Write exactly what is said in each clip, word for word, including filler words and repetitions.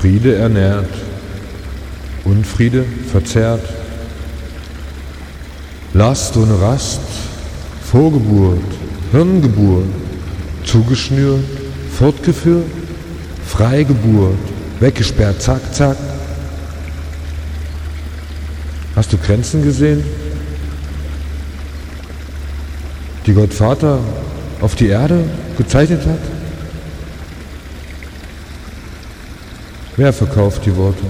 Friede ernährt, Unfriede verzehrt. Last ohne Rast, Vorgeburt, Hirngeburt, zugeschnürt, fortgeführt, Freigeburt, weggesperrt, zack, zack. Hast du Grenzen gesehen, die Gott Vater auf die Erde gezeichnet hat? Wer verkauft die Worte?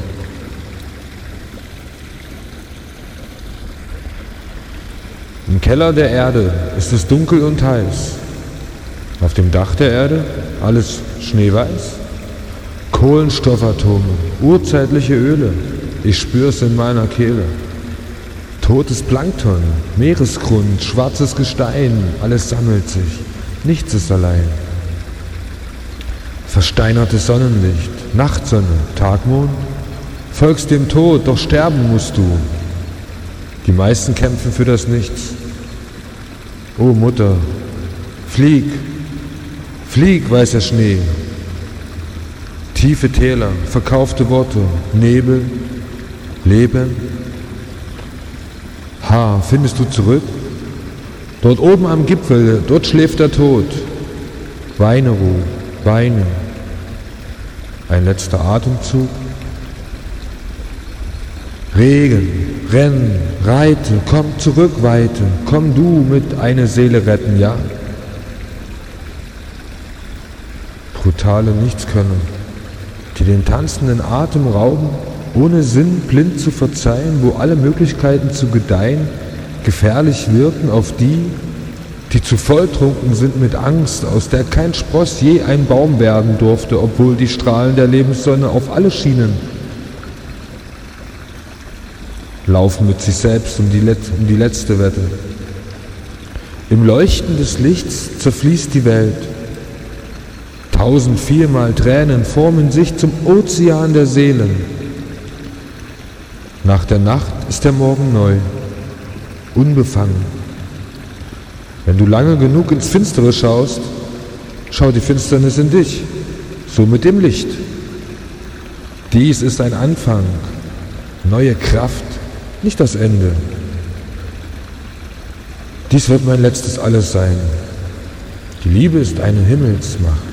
Im Keller der Erde ist es dunkel und heiß. Auf dem Dach der Erde alles schneeweiß. Kohlenstoffatome, urzeitliche Öle, ich spür's in meiner Kehle. Totes Plankton, Meeresgrund, schwarzes Gestein, alles sammelt sich, nichts ist allein. Versteinertes Sonnenlicht, Nachtsonne, Tagmond, folgst dem Tod, doch sterben musst du. Die meisten kämpfen für das Nichts. O Mutter, flieg, flieg, weißer Schnee. Tiefe Täler, verkaufte Worte, Nebel, Leben. Ha, findest du zurück? Dort oben am Gipfel, dort schläft der Tod. Weine, Ruhe, weine. Ein letzter Atemzug. Regen, renn, reite, komm zurück, Weite, komm du mit eine Seele retten, ja? Brutale Nichtskönner, die den tanzenden Atem rauben, ohne Sinn blind zu verzeihen, wo alle Möglichkeiten zu gedeihen gefährlich wirken auf die, die zu volltrunken sind mit Angst, aus der kein Spross je ein Baum werden durfte, obwohl die Strahlen der Lebenssonne auf alle schienen. Laufen mit sich selbst um die, Let- um die letzte Wette. Im Leuchten des Lichts zerfließt die Welt. Tausend viermal Tränen formen sich zum Ozean der Seelen. Nach der Nacht ist der Morgen neu, unbefangen. Wenn du lange genug ins Finstere schaust, schau die Finsternis in dich, so mit dem Licht. Dies ist ein Anfang, neue Kraft, nicht das Ende. Dies wird mein letztes Alles sein. Die Liebe ist eine Himmelsmacht.